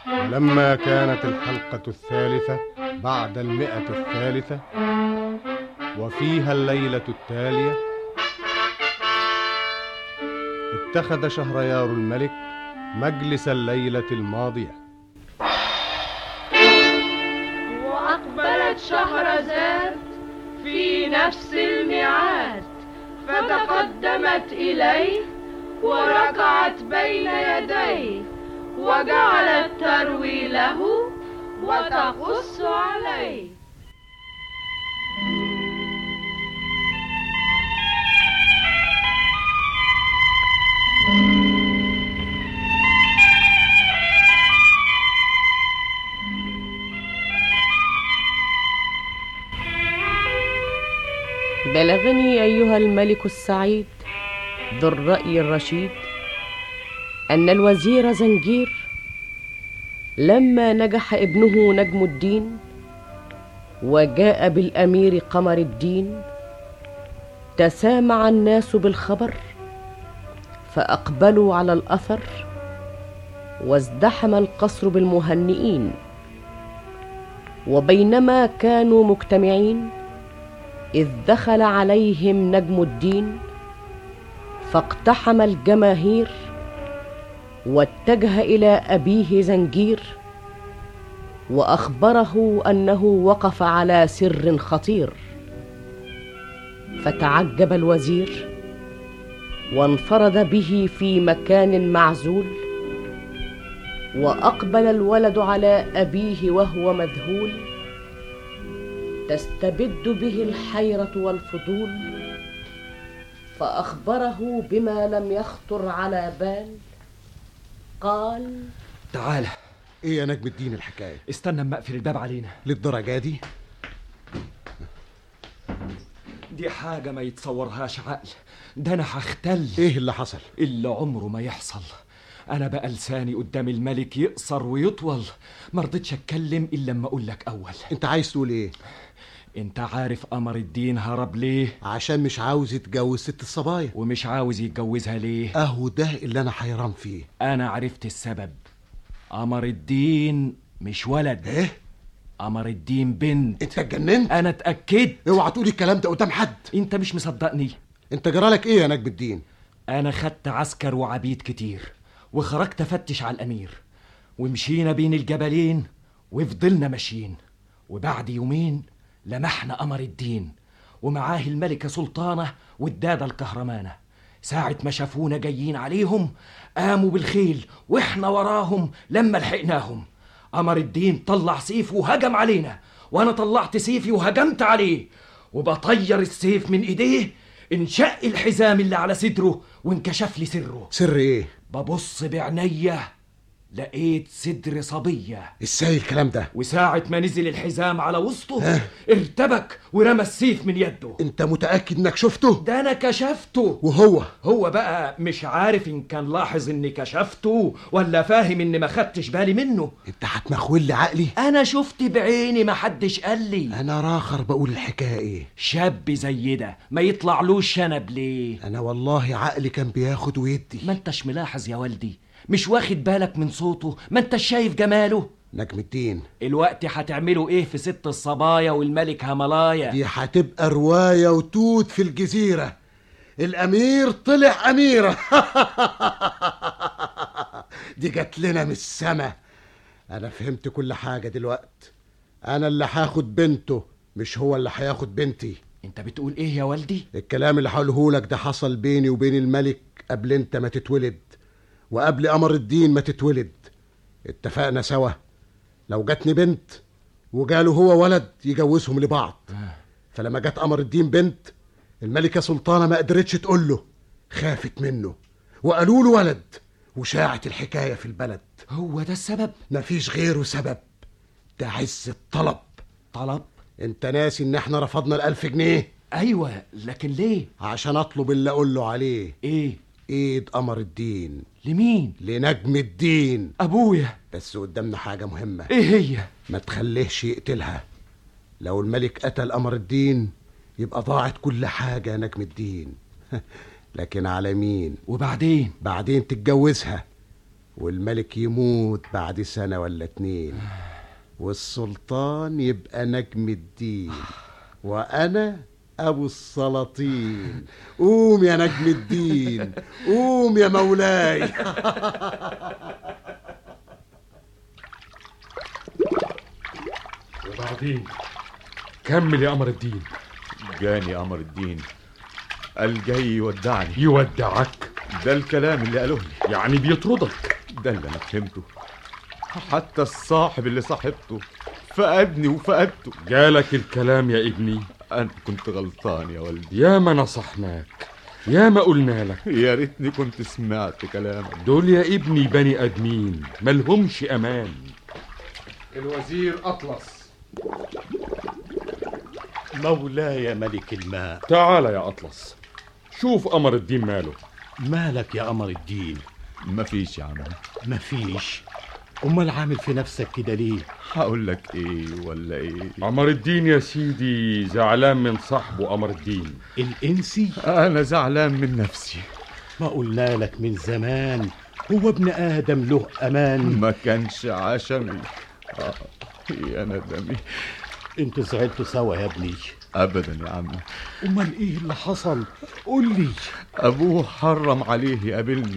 ولما كانت الحلقة الثالثة بعد 100 وفيها الليلة التالية، اتخذ شهريار الملك مجلس الليلة الماضية. وأقبلت شهرزاد في نفس الميعاد، فتقدمت إليه وركعت بين يديه، وجعلت تروي له وتقص عليه. بلغني أيها الملك السعيد ذو الرأي الرشيد أن الوزير زنجير لما نجح ابنه نجم الدين وجاء بالأمير قمر الدين، تسامع الناس بالخبر فأقبلوا على الأثر، وازدحم القصر بالمهنئين. وبينما كانوا مجتمعين إذ دخل عليهم نجم الدين، فاقتحم الجماهير واتجه إلى أبيه زنجير، وأخبره أنه وقف على سر خطير. فتعجب الوزير وانفرد به في مكان معزول، وأقبل الولد على أبيه وهو مذهول، تستبد به الحيرة والفضول. فأخبره بما لم يخطر على بال، قال: تعال. ايه يا نجم الدين الحكاية؟ استنى اما اقفل الباب علينا. للدرجة دي؟ دي حاجة ما يتصورهاش عقل، ده انا هختل. ايه اللي حصل؟ اللي عمره ما يحصل. انا بقى لساني قدام الملك يقصر ويطول، مرضتش اتكلم الا لما اقول لك اول. انت عايز تقول ايه؟ انت عارف قمر الدين هرب ليه؟ عشان مش عاوز يتجوز ست الصبايا. ومش عاوز يتجوزها ليه؟ اهو ده اللي انا حيران فيه. انا عرفت السبب. قمر الدين مش ولد. ايه؟ قمر الدين بنت. انت اتجننت؟ انا اتأكدت. اوعى تقولي الكلام ده قدام حد. انت مش مصدقني. انت جرالك ايه يا نجم الدين؟ انا خدت عسكر وعبيد كتير وخرجت افتش على الامير، ومشينا بين الجبلين وفضلنا ماشيين، وبعد يومين لمحنا قمر الدين ومعاه الملكة سلطانة والدادة الكهرمانة. ساعة ما شافونا جايين عليهم قاموا بالخيل واحنا وراهم. لما لحقناهم قمر الدين طلع سيفه وهجم علينا، وانا طلعت سيفي وهجمت عليه، وبطير السيف من ايديه انشق الحزام اللي على صدره وانكشف لي سره. سر ايه؟ ببص بعينيا لقيت صدر صبية. ازاي الكلام ده؟ وساعة ما نزل الحزام على وسطه ارتبك ورمى السيف من يده. انت متأكد انك شفته؟ ده انا كشفته. وهو بقى مش عارف ان كان لاحظ اني كشفته ولا فاهم اني ما خدتش بالي منه. انت هتمخول لي عقلي؟ انا شفت بعيني، ما حدش قال لي. انا راخر بقول الحكاية ايه؟ شاب زي ده ما يطلعلوش شنب ليه؟ انا والله عقلي كان بياخد ويدي. ما انتش ملاحظ يا والدي؟ مش واخد بالك من صوته؟ ما انتش شايف جماله؟ نجم الدين، الوقت هتعملوا ايه في ست الصبايا والملك هملايا؟ دي هتبقى رواية وتوت في الجزيرة. الامير طلع اميرة. دي جات لنا من السما. انا فهمت كل حاجة دلوقت. انا اللي هاخد بنته، مش هو اللي هياخد بنتي. انت بتقول ايه يا والدي؟ الكلام اللي هقوله لك ده حصل بيني وبين الملك قبل انت ما تتولد، وقبل قمر الدين ما تتولد. اتفقنا سوا لو جاتني بنت وجاله هو ولد يجوزهم لبعض. فلما جات قمر الدين بنت، الملكة سلطانة ما قدرتش تقول له، خافت منه وقالوا له ولد، وشاعت الحكاية في البلد. هو ده السبب؟ مفيش غيره سبب. ده عز الطلب. طلب؟ انت ناسي ان احنا رفضنا 1000 جنيه؟ ايوه، لكن ليه؟ عشان اطلب اللي اقول له عليه. ايه؟ ايد قمر الدين. لمين؟ لنجم الدين ابويا. بس قدامنا حاجة مهمة. ايه هي؟ ما تخليهش يقتلها. لو الملك قتل قمر الدين يبقى ضاعت كل حاجة يا نجم الدين. لكن على مين؟ وبعدين؟ بعدين تتجوزها والملك يموت بعد سنة ولا 2، والسلطان يبقى نجم الدين، وأنا أبو السلاطين. قوم يا نجم الدين، قوم يا مولاي. وبعدين كمل يا قمر الدين. جاني قمر الدين، قال جاي يودعني. يودعك؟ ده الكلام اللي قالوه لي. يعني بيطردك؟ ده اللي انا فهمته. حتى الصاحب اللي صاحبته فقدني وفقدته. جالك الكلام يا ابني؟ انا كنت غلطان يا والدي. يا ما نصحناك، يا ما قلنا لك. يا ريتني كنت سمعت كلامك. دول يا ابني بني ادمين ملهمش امان. الوزير أطلس. مولاي ملك الماء. تعال يا أطلس، شوف قمر الدين ماله. مالك يا قمر الدين؟ مفيش يا عم. مفيش؟ امال عامل في نفسك كده ليه؟ هقول لك ايه ولا ايه؟ قمر الدين يا سيدي زعلان من صاحبه قمر الدين الانسي. انا زعلان من نفسي. ما قلنا لك من زمان هو ابن ادم له امان. ما كانش عشمي. يا ندمي. انتوا زعلتوا سوا يا ابني؟ ابدا يا عم. امال ايه اللي حصل؟ قول لي. ابوه حرم عليه يقابلني،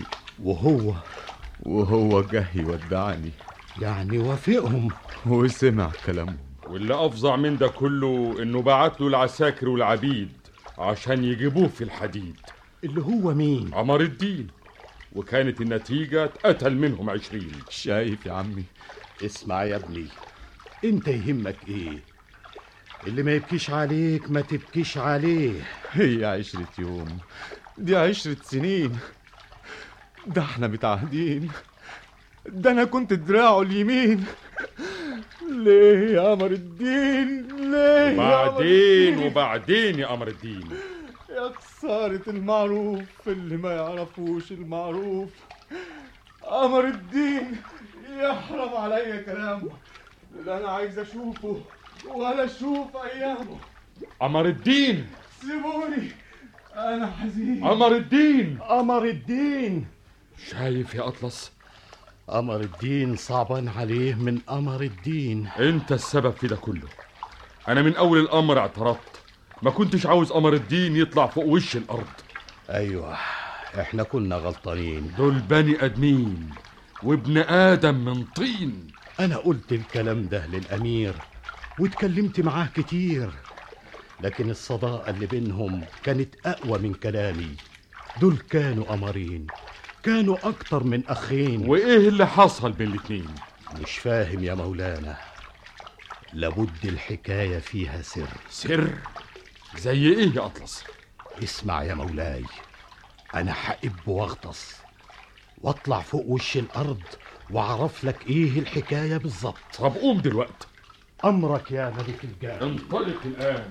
وهو جه يودعني. يعني وافقهم وسمع كلامهم. واللي افظع من ده كله انه بعت له العساكر والعبيد عشان يجيبوه في الحديد. اللي هو مين؟ قمر الدين. وكانت النتيجة اتقتل منهم 20. شايف يا عمي؟ اسمع يا ابني، انت يهمك ايه؟ اللي ما يبكيش عليك ما تبكيش عليه. هي 10 يوم، دي 10 سنين. ده احنا متعهدين. ده انا كنت دراعه اليمين. ليه يا قمر الدين؟ ليه وبعدين يا قمر الدين، يا خسارة المعروف اللي ما يعرفوش المعروف. قمر الدين يحرم عليا كلامه. لا انا عايز اشوفه ولا اشوف ايامه. قمر الدين سيبوني، انا حزين. قمر الدين. شايف يا أطلس؟ قمر الدين صعبان عليه من قمر الدين. انت السبب في ده كله. انا من اول الامر اعترضت، ما كنتش عاوز قمر الدين يطلع فوق وش الارض. ايوه احنا كنا غلطانين. دول بني ادمين وابن ادم من طين. انا قلت الكلام ده للامير واتكلمت معاه كتير، لكن الصداقة اللي بينهم كانت اقوى من كلامي. دول كانوا قمرين، كانوا اكتر من اخين. وايه اللي حصل بين الاتنين؟ مش فاهم يا مولانا. لابد الحكاية فيها سر. سر؟ زي ايه يا أطلس؟ اسمع يا مولاي، انا هقب واغطس واطلع فوق وش الارض واعرف لك ايه الحكاية بالظبط. طب قوم دلوقتي. امرك يا ملك الجان. انطلق الان.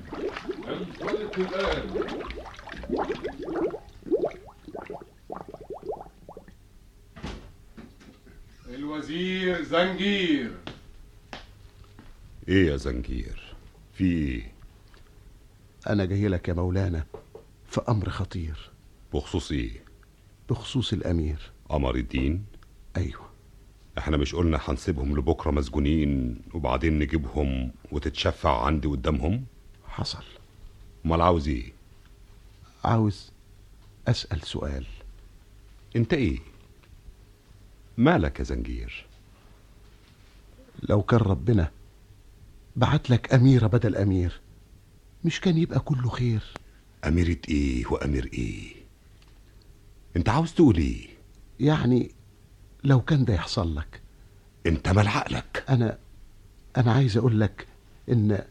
الوزير زنجير. ايه يا زنجير؟ في ايه؟ أنا جاي لك يا مولانا في أمر خطير. بخصوص ايه؟ بخصوص الأمير قمر الدين. أيوه. احنا مش قلنا هنسيبهم لبكره مسجونين وبعدين نجيبهم وتتشفع عندي قدامهم؟ حصل. امال عاوز ايه؟ عاوز أسأل سؤال. انت ايه؟ مالك يا زنجير؟ لو كان ربنا بعت لك أميرة بدل أمير، مش كان يبقى كله خير؟ أميرة ايه وأمير ايه؟ انت عاوز تقول ايه؟ يعني لو كان ده يحصل لك. انت مال عقلك؟ أنا عايز أقول لك إن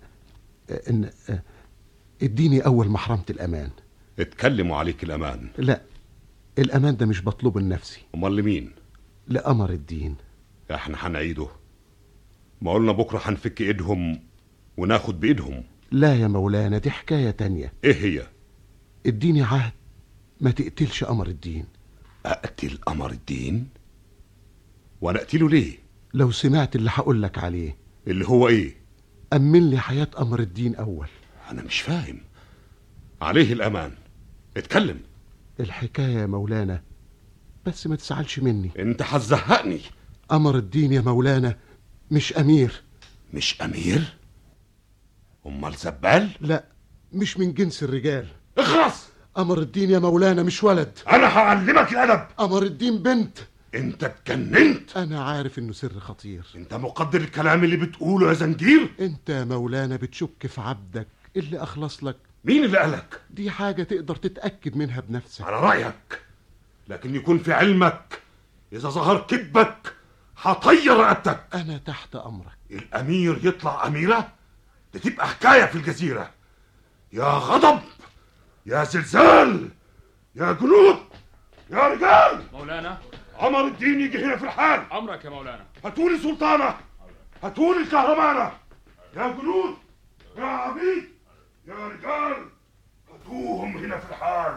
اديني أول ما حرمت الأمان. اتكلموا عليك الأمان. لا، الأمان ده مش بطلبه لنفسي. امال لمين؟ لقمر الدين. احنا هنعيده. ما قلنا بكره هنفك ايدهم وناخد بايدهم. لا يا مولانا، دي حكاية تانية. ايه هي؟ اديني عهد ما تقتلش قمر الدين. اقتل قمر الدين؟ وانا اقتله ليه؟ لو سمعت اللي هقول لك عليه. اللي هو ايه؟ أمن لي حياة قمر الدين أول. انا مش فاهم. عليه الأمان، اتكلم. الحكاية يا مولانا بس ما تزعلش مني. انت هتزهقني. قمر الدين يا مولانا مش امير. مش امير؟ امال زبال؟ لا، مش من جنس الرجال. اخرس. قمر الدين يا مولانا مش ولد. انا هعلمك الادب. قمر الدين بنت. انت اتجننت. انا عارف انه سر خطير. انت مقدر الكلام اللي بتقوله يا زنجير؟ انت يا مولانا بتشك في عبدك اللي اخلص لك. مين اللي قالك؟ دي حاجة تقدر تتأكد منها بنفسك. على رأيك، لكن يكون في علمك اذا ظهر كذبك هطير رقبتك. انا تحت امرك. الامير يطلع اميرة؟ دي تبقى حكاية في الجزيرة. يا غضب، يا زلزال، يا جنود، يا رجال. مولانا قمر الدين يجي هنا في الحال. امرك يا مولانا. هاتولي سلطانة، هاتولي الكهربانة. يا جنود، يا عبيد، يا رجال، هاتوهم هنا في الحال.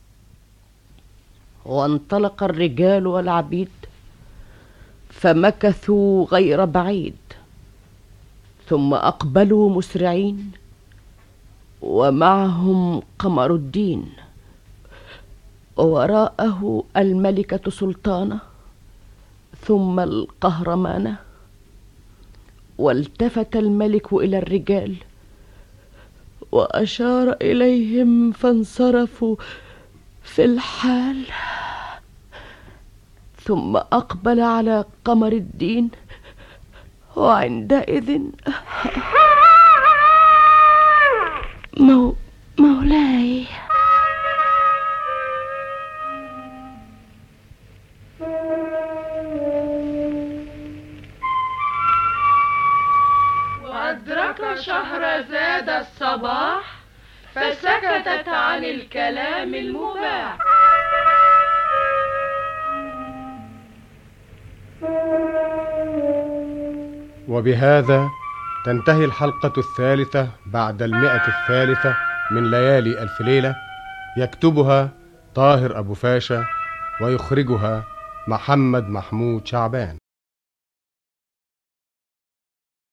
وانطلق الرجال والعبيد فمكثوا غير بعيد، ثم أقبلوا مسرعين ومعهم قمر الدين، ووراءه الملكة سلطانة، ثم القهرمانة. والتفت الملك إلى الرجال وأشار إليهم فانصرفوا في الحال، ثم أقبل على قمر الدين، وعندئذ مولاي. وأدرك شهرزاد الصباح فسكتت عن الكلام المباح. وبهذا تنتهي الحلقة 3 بعد 100 من ليالي ألف ليلة، يكتبها طاهر أبو فاشا ويخرجها محمد محمود شعبان.